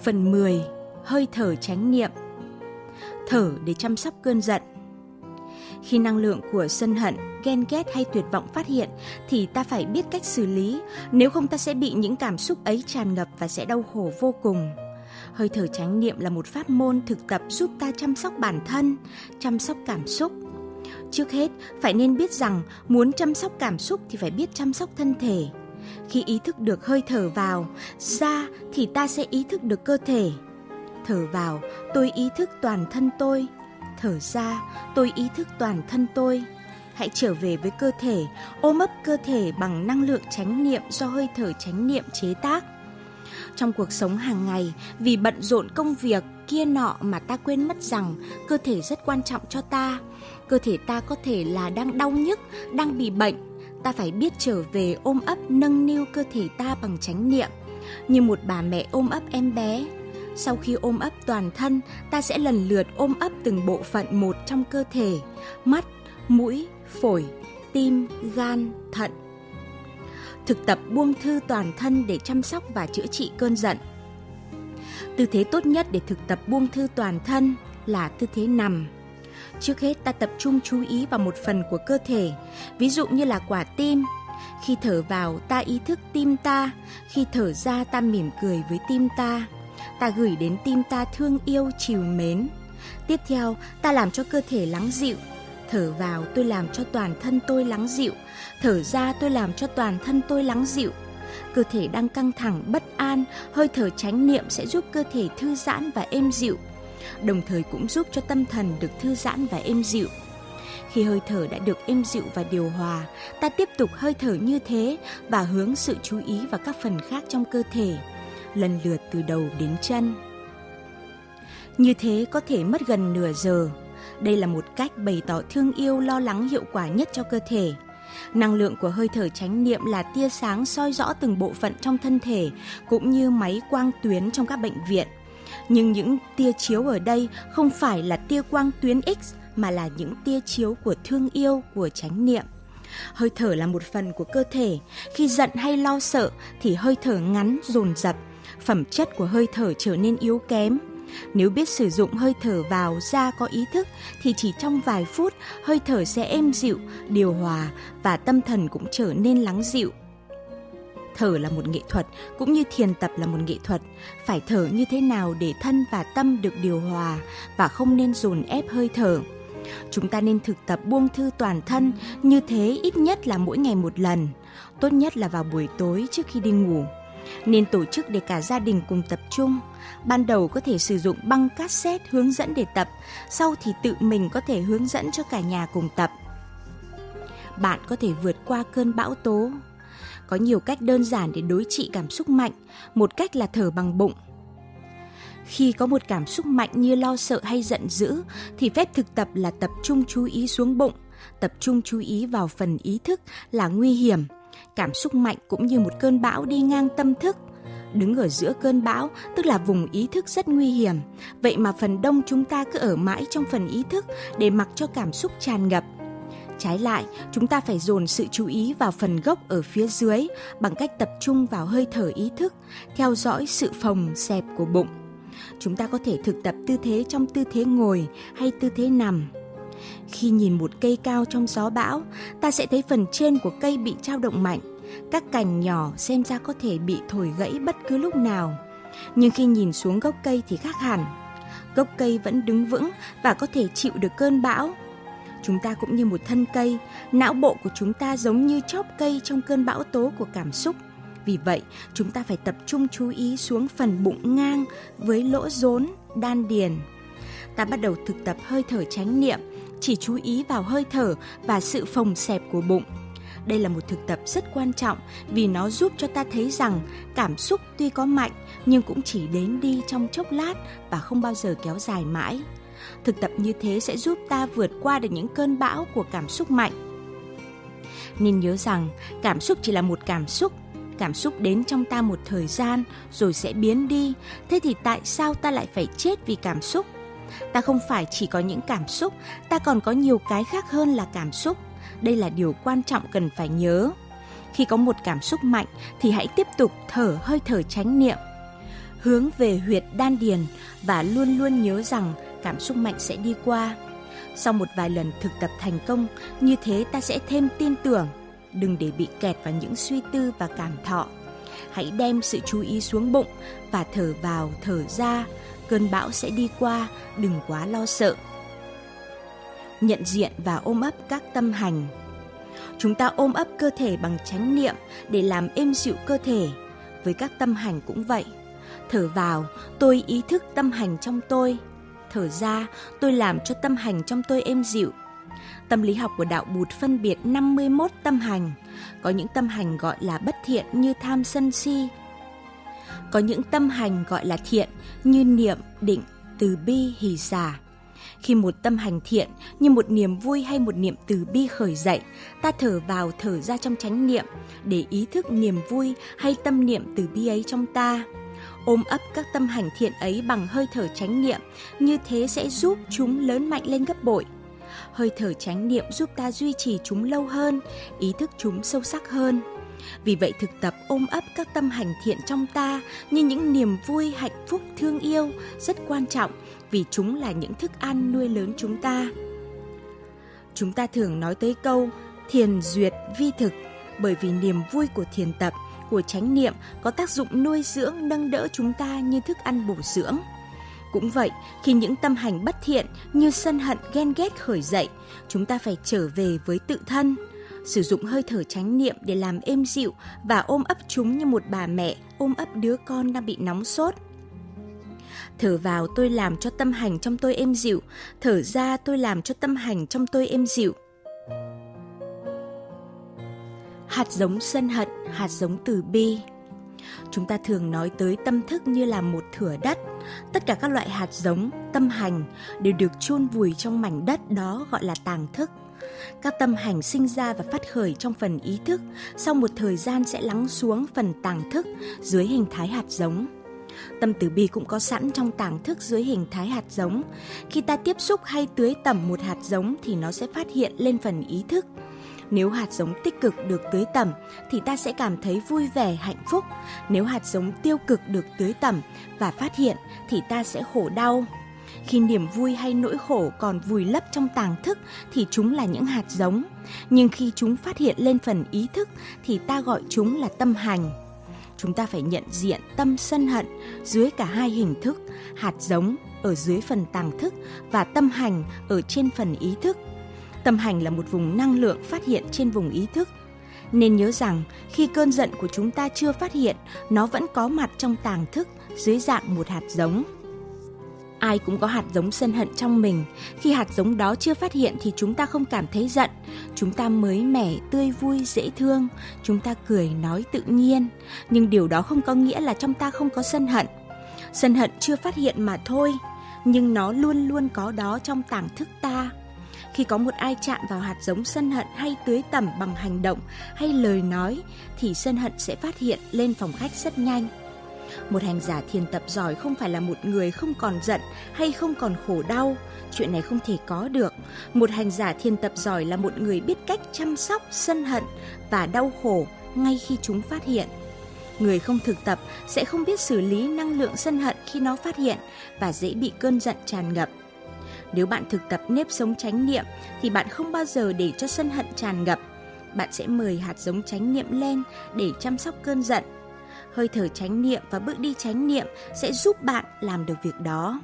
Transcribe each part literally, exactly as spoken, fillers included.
Phần mười. Hơi thở chánh niệm. Thở để chăm sóc cơn giận. Khi năng lượng của sân hận, ghen ghét hay tuyệt vọng phát hiện thì ta phải biết cách xử lý, nếu không ta sẽ bị những cảm xúc ấy tràn ngập và sẽ đau khổ vô cùng. Hơi thở chánh niệm là một pháp môn thực tập giúp ta chăm sóc bản thân, chăm sóc cảm xúc. Trước hết, phải nên biết rằng muốn chăm sóc cảm xúc thì phải biết chăm sóc thân thể. Khi ý thức được hơi thở vào, ra thì ta sẽ ý thức được cơ thể. Thở vào, tôi ý thức toàn thân tôi. Thở ra, tôi ý thức toàn thân tôi. Hãy trở về với cơ thể, ôm ấp cơ thể bằng năng lượng chánh niệm do hơi thở chánh niệm chế tác. Trong cuộc sống hàng ngày, vì bận rộn công việc kia nọ mà ta quên mất rằng cơ thể rất quan trọng cho ta. Cơ thể ta có thể là đang đau nhức, đang bị bệnh. Ta phải biết trở về ôm ấp nâng niu cơ thể ta bằng chánh niệm, như một bà mẹ ôm ấp em bé. Sau khi ôm ấp toàn thân, ta sẽ lần lượt ôm ấp từng bộ phận một trong cơ thể: mắt, mũi, phổi, tim, gan, thận. Thực tập buông thư toàn thân để chăm sóc và chữa trị cơn giận. Tư thế tốt nhất để thực tập buông thư toàn thân là tư thế nằm. Trước hết ta tập trung chú ý vào một phần của cơ thể, ví dụ như là quả tim. Khi thở vào ta ý thức tim ta, khi thở ra ta mỉm cười với tim ta. Ta gửi đến tim ta thương yêu trìu mến. Tiếp theo ta làm cho cơ thể lắng dịu. Thở vào tôi làm cho toàn thân tôi lắng dịu. Thở ra tôi làm cho toàn thân tôi lắng dịu. Cơ thể đang căng thẳng, bất an, hơi thở chánh niệm sẽ giúp cơ thể thư giãn và êm dịu, đồng thời cũng giúp cho tâm thần được thư giãn và êm dịu. Khi hơi thở đã được êm dịu và điều hòa, ta tiếp tục hơi thở như thế và hướng sự chú ý vào các phần khác trong cơ thể, lần lượt từ đầu đến chân. Như thế có thể mất gần nửa giờ. Đây là một cách bày tỏ thương yêu, lo lắng hiệu quả nhất cho cơ thể. Năng lượng của hơi thở chánh niệm là tia sáng soi rõ từng bộ phận trong thân thể, cũng như máy quang tuyến trong các bệnh viện. Nhưng những tia chiếu ở đây không phải là tia quang tuyến X, mà là những tia chiếu của thương yêu, của chánh niệm. Hơi thở là một phần của cơ thể. Khi giận hay lo sợ thì hơi thở ngắn, dồn dập. Phẩm chất của hơi thở trở nên yếu kém. Nếu biết sử dụng hơi thở vào ra có ý thức thì chỉ trong vài phút hơi thở sẽ êm dịu, điều hòa và tâm thần cũng trở nên lắng dịu. Thở là một nghệ thuật, cũng như thiền tập là một nghệ thuật. Phải thở như thế nào để thân và tâm được điều hòa và không nên dồn ép hơi thở. Chúng ta nên thực tập buông thư toàn thân, như thế ít nhất là mỗi ngày một lần. Tốt nhất là vào buổi tối trước khi đi ngủ. Nên tổ chức để cả gia đình cùng tập trung. Ban đầu có thể sử dụng băng cassette hướng dẫn để tập, sau thì tự mình có thể hướng dẫn cho cả nhà cùng tập. Bạn có thể vượt qua cơn bão tố. Có nhiều cách đơn giản để đối trị cảm xúc mạnh. Một cách là thở bằng bụng. Khi có một cảm xúc mạnh như lo sợ hay giận dữ thì phép thực tập là tập trung chú ý xuống bụng. Tập trung chú ý vào phần ý thức là nguy hiểm. Cảm xúc mạnh cũng như một cơn bão đi ngang tâm thức. Đứng ở giữa cơn bão tức là vùng ý thức rất nguy hiểm. Vậy mà phần đông chúng ta cứ ở mãi trong phần ý thức để mặc cho cảm xúc tràn ngập. Trái lại, chúng ta phải dồn sự chú ý vào phần gốc ở phía dưới bằng cách tập trung vào hơi thở ý thức, theo dõi sự phồng xẹp của bụng. Chúng ta có thể thực tập tư thế trong tư thế ngồi hay tư thế nằm. Khi nhìn một cây cao trong gió bão, ta sẽ thấy phần trên của cây bị dao động mạnh. Các cành nhỏ xem ra có thể bị thổi gãy bất cứ lúc nào. Nhưng khi nhìn xuống gốc cây thì khác hẳn. Gốc cây vẫn đứng vững và có thể chịu được cơn bão. Chúng ta cũng như một thân cây, não bộ của chúng ta giống như chóp cây trong cơn bão tố của cảm xúc. Vì vậy, chúng ta phải tập trung chú ý xuống phần bụng ngang với lỗ rốn, đan điền. Ta bắt đầu thực tập hơi thở chánh niệm, chỉ chú ý vào hơi thở và sự phồng xẹp của bụng. Đây là một thực tập rất quan trọng vì nó giúp cho ta thấy rằng cảm xúc tuy có mạnh nhưng cũng chỉ đến đi trong chốc lát và không bao giờ kéo dài mãi. Thực tập như thế sẽ giúp ta vượt qua được những cơn bão của cảm xúc mạnh. Nên nhớ rằng cảm xúc chỉ là một cảm xúc. Cảm xúc đến trong ta một thời gian rồi sẽ biến đi. Thế thì tại sao ta lại phải chết vì cảm xúc? Ta không phải chỉ có những cảm xúc, ta còn có nhiều cái khác hơn là cảm xúc. Đây là điều quan trọng cần phải nhớ. Khi có một cảm xúc mạnh thì hãy tiếp tục thở hơi thở chánh niệm. hướng về huyệt đan điền và luôn luôn nhớ rằng cảm xúc mạnh sẽ đi qua. Sau một vài lần thực tập thành công, như thế ta sẽ thêm tin tưởng. Đừng để bị kẹt vào những suy tư và cảm thọ. Hãy đem sự chú ý xuống bụng và thở vào, thở ra. Cơn bão sẽ đi qua, đừng quá lo sợ. Nhận diện và ôm ấp các tâm hành. Chúng ta ôm ấp cơ thể bằng chánh niệm để làm êm dịu cơ thể. Với các tâm hành cũng vậy. Thở vào, tôi ý thức tâm hành trong tôi. Thở ra, tôi làm cho tâm hành trong tôi êm dịu. Tâm lý học của đạo Bụt phân biệt năm mươi mốt tâm hành. Có những tâm hành gọi là bất thiện như tham sân si. Có những tâm hành gọi là thiện như niệm, định, từ bi, hỷ xả. Khi một tâm hành thiện như một niềm vui hay một niệm từ bi khởi dậy, ta thở vào thở ra trong chánh niệm để ý thức niềm vui hay tâm niệm từ bi ấy trong ta. Ôm ấp các tâm hành thiện ấy bằng hơi thở chánh niệm, như thế sẽ giúp chúng lớn mạnh lên gấp bội. Hơi thở chánh niệm giúp ta duy trì chúng lâu hơn, ý thức chúng sâu sắc hơn. Vì vậy thực tập ôm ấp các tâm hành thiện trong ta như những niềm vui, hạnh phúc, thương yêu rất quan trọng vì chúng là những thức ăn nuôi lớn chúng ta. Chúng ta thường nói tới câu thiền duyệt vi thực bởi vì niềm vui của thiền tập, của chánh niệm có tác dụng nuôi dưỡng, nâng đỡ chúng ta như thức ăn bổ dưỡng. Cũng vậy, khi những tâm hành bất thiện như sân hận, ghen ghét khởi dậy, chúng ta phải trở về với tự thân, sử dụng hơi thở chánh niệm để làm êm dịu và ôm ấp chúng như một bà mẹ ôm ấp đứa con đang bị nóng sốt. Thở vào tôi làm cho tâm hành trong tôi êm dịu, thở ra tôi làm cho tâm hành trong tôi êm dịu. Hạt giống sân hận, hạt giống từ bi. Chúng ta thường nói tới tâm thức như là một thửa đất. Tất cả các loại hạt giống, tâm hành đều được chôn vùi trong mảnh đất đó gọi là tàng thức. Các tâm hành sinh ra và phát khởi trong phần ý thức, sau một thời gian sẽ lắng xuống phần tàng thức dưới hình thái hạt giống. Tâm từ bi cũng có sẵn trong tàng thức dưới hình thái hạt giống. Khi ta tiếp xúc hay tưới tẩm một hạt giống thì nó sẽ phát hiện lên phần ý thức. Nếu hạt giống tích cực được tưới tẩm thì ta sẽ cảm thấy vui vẻ, hạnh phúc. Nếu hạt giống tiêu cực được tưới tẩm và phát hiện thì ta sẽ khổ đau. Khi niềm vui hay nỗi khổ còn vùi lấp trong tàng thức thì chúng là những hạt giống. Nhưng khi chúng phát hiện lên phần ý thức thì ta gọi chúng là tâm hành. Chúng ta phải nhận diện tâm sân hận dưới cả hai hình thức, hạt giống ở dưới phần tàng thức và tâm hành ở trên phần ý thức. Tâm hành là một vùng năng lượng phát hiện trên vùng ý thức. Nên nhớ rằng khi cơn giận của chúng ta chưa phát hiện, nó vẫn có mặt trong tàng thức dưới dạng một hạt giống. Ai cũng có hạt giống sân hận trong mình. Khi hạt giống đó chưa phát hiện thì chúng ta không cảm thấy giận. Chúng ta mới mẻ, tươi vui, dễ thương. Chúng ta cười nói tự nhiên. Nhưng điều đó không có nghĩa là trong ta không có sân hận. Sân hận chưa phát hiện mà thôi, nhưng nó luôn luôn có đó trong tàng thức ta. Khi có một ai chạm vào hạt giống sân hận hay tưới tẩm bằng hành động hay lời nói thì sân hận sẽ phát hiện lên phòng khách rất nhanh. Một hành giả thiền tập giỏi không phải là một người không còn giận hay không còn khổ đau. Chuyện này không thể có được. Một hành giả thiền tập giỏi là một người biết cách chăm sóc sân hận và đau khổ ngay khi chúng phát hiện. Người không thực tập sẽ không biết xử lý năng lượng sân hận khi nó phát hiện và dễ bị cơn giận tràn ngập. Nếu bạn thực tập nếp sống chánh niệm thì bạn không bao giờ để cho sân hận tràn ngập. Bạn sẽ mời hạt giống chánh niệm lên để chăm sóc cơn giận. Hơi thở chánh niệm và bước đi chánh niệm sẽ giúp bạn làm được việc đó.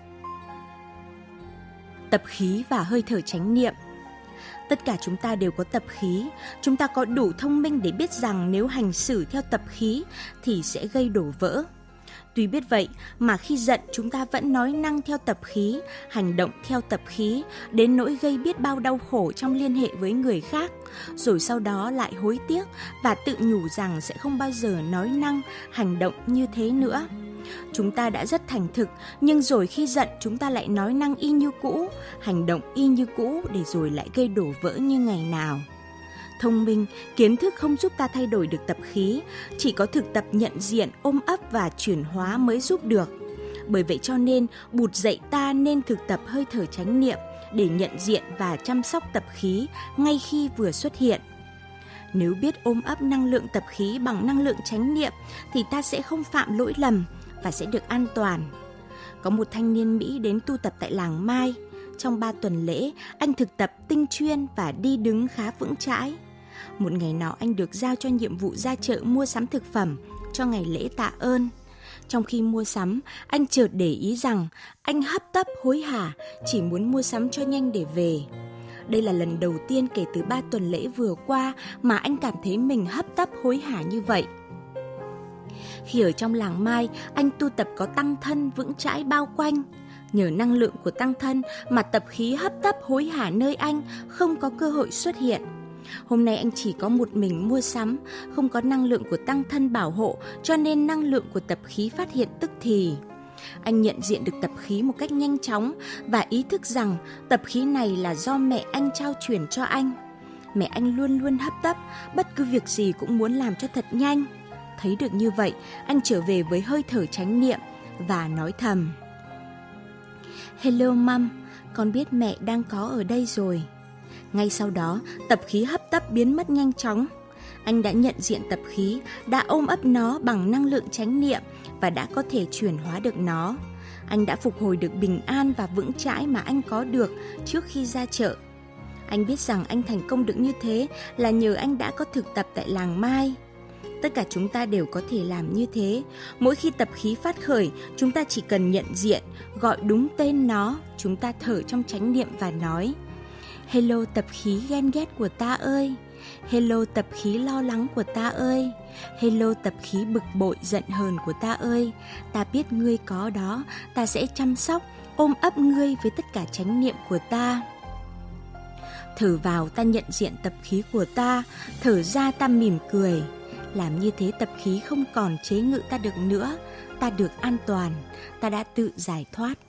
Tập khí và hơi thở chánh niệm. Tất cả chúng ta đều có tập khí. Chúng ta có đủ thông minh để biết rằng nếu hành xử theo tập khí thì sẽ gây đổ vỡ. Tuy biết vậy mà khi giận chúng ta vẫn nói năng theo tập khí, hành động theo tập khí, đến nỗi gây biết bao đau khổ trong liên hệ với người khác, rồi sau đó lại hối tiếc và tự nhủ rằng sẽ không bao giờ nói năng, hành động như thế nữa. Chúng ta đã rất thành thực, nhưng rồi khi giận chúng ta lại nói năng y như cũ, hành động y như cũ để rồi lại gây đổ vỡ như ngày nào. Thông minh, kiến thức không giúp ta thay đổi được tập khí, chỉ có thực tập nhận diện, ôm ấp và chuyển hóa mới giúp được. Bởi vậy cho nên, Bụt dạy ta nên thực tập hơi thở chánh niệm để nhận diện và chăm sóc tập khí ngay khi vừa xuất hiện. Nếu biết ôm ấp năng lượng tập khí bằng năng lượng chánh niệm thì ta sẽ không phạm lỗi lầm và sẽ được an toàn. Có một thanh niên Mỹ đến tu tập tại làng Mai. Trong ba tuần lễ, anh thực tập tinh chuyên và đi đứng khá vững chãi. Một ngày nọ anh được giao cho nhiệm vụ ra chợ mua sắm thực phẩm cho ngày lễ tạ ơn. Trong khi mua sắm, anh chợt để ý rằng anh hấp tấp hối hả, chỉ muốn mua sắm cho nhanh để về. Đây là lần đầu tiên kể từ ba tuần lễ vừa qua mà anh cảm thấy mình hấp tấp hối hả như vậy. Khi ở trong làng Mai, anh tu tập có tăng thân vững chãi bao quanh. Nhờ năng lượng của tăng thân mà tập khí hấp tấp hối hả nơi anh không có cơ hội xuất hiện. Hôm nay anh chỉ có một mình mua sắm, không có năng lượng của tăng thân bảo hộ, cho nên năng lượng của tập khí phát hiện tức thì. Anh nhận diện được tập khí một cách nhanh chóng và ý thức rằng tập khí này là do mẹ anh trao truyền cho anh. Mẹ anh luôn luôn hấp tấp, bất cứ việc gì cũng muốn làm cho thật nhanh. Thấy được như vậy, anh trở về với hơi thở chánh niệm và nói thầm: Hello mom, con biết mẹ đang có ở đây rồi. Ngay sau đó, tập khí hấp tấp biến mất nhanh chóng. Anh đã nhận diện tập khí, đã ôm ấp nó bằng năng lượng chánh niệm và đã có thể chuyển hóa được nó. Anh đã phục hồi được bình an và vững chãi mà anh có được trước khi ra chợ. Anh biết rằng anh thành công được như thế là nhờ anh đã có thực tập tại làng Mai. Tất cả chúng ta đều có thể làm như thế. Mỗi khi tập khí phát khởi, chúng ta chỉ cần nhận diện, gọi đúng tên nó. Chúng ta thở trong chánh niệm và nói: Hello tập khí ghen ghét của ta ơi. Hello tập khí lo lắng của ta ơi. Hello tập khí bực bội giận hờn của ta ơi. Ta biết ngươi có đó, ta sẽ chăm sóc, ôm ấp ngươi với tất cả chánh niệm của ta. Thở vào ta nhận diện tập khí của ta, thở ra ta mỉm cười. Làm như thế tập khí không còn chế ngự ta được nữa. Ta được an toàn, ta đã tự giải thoát.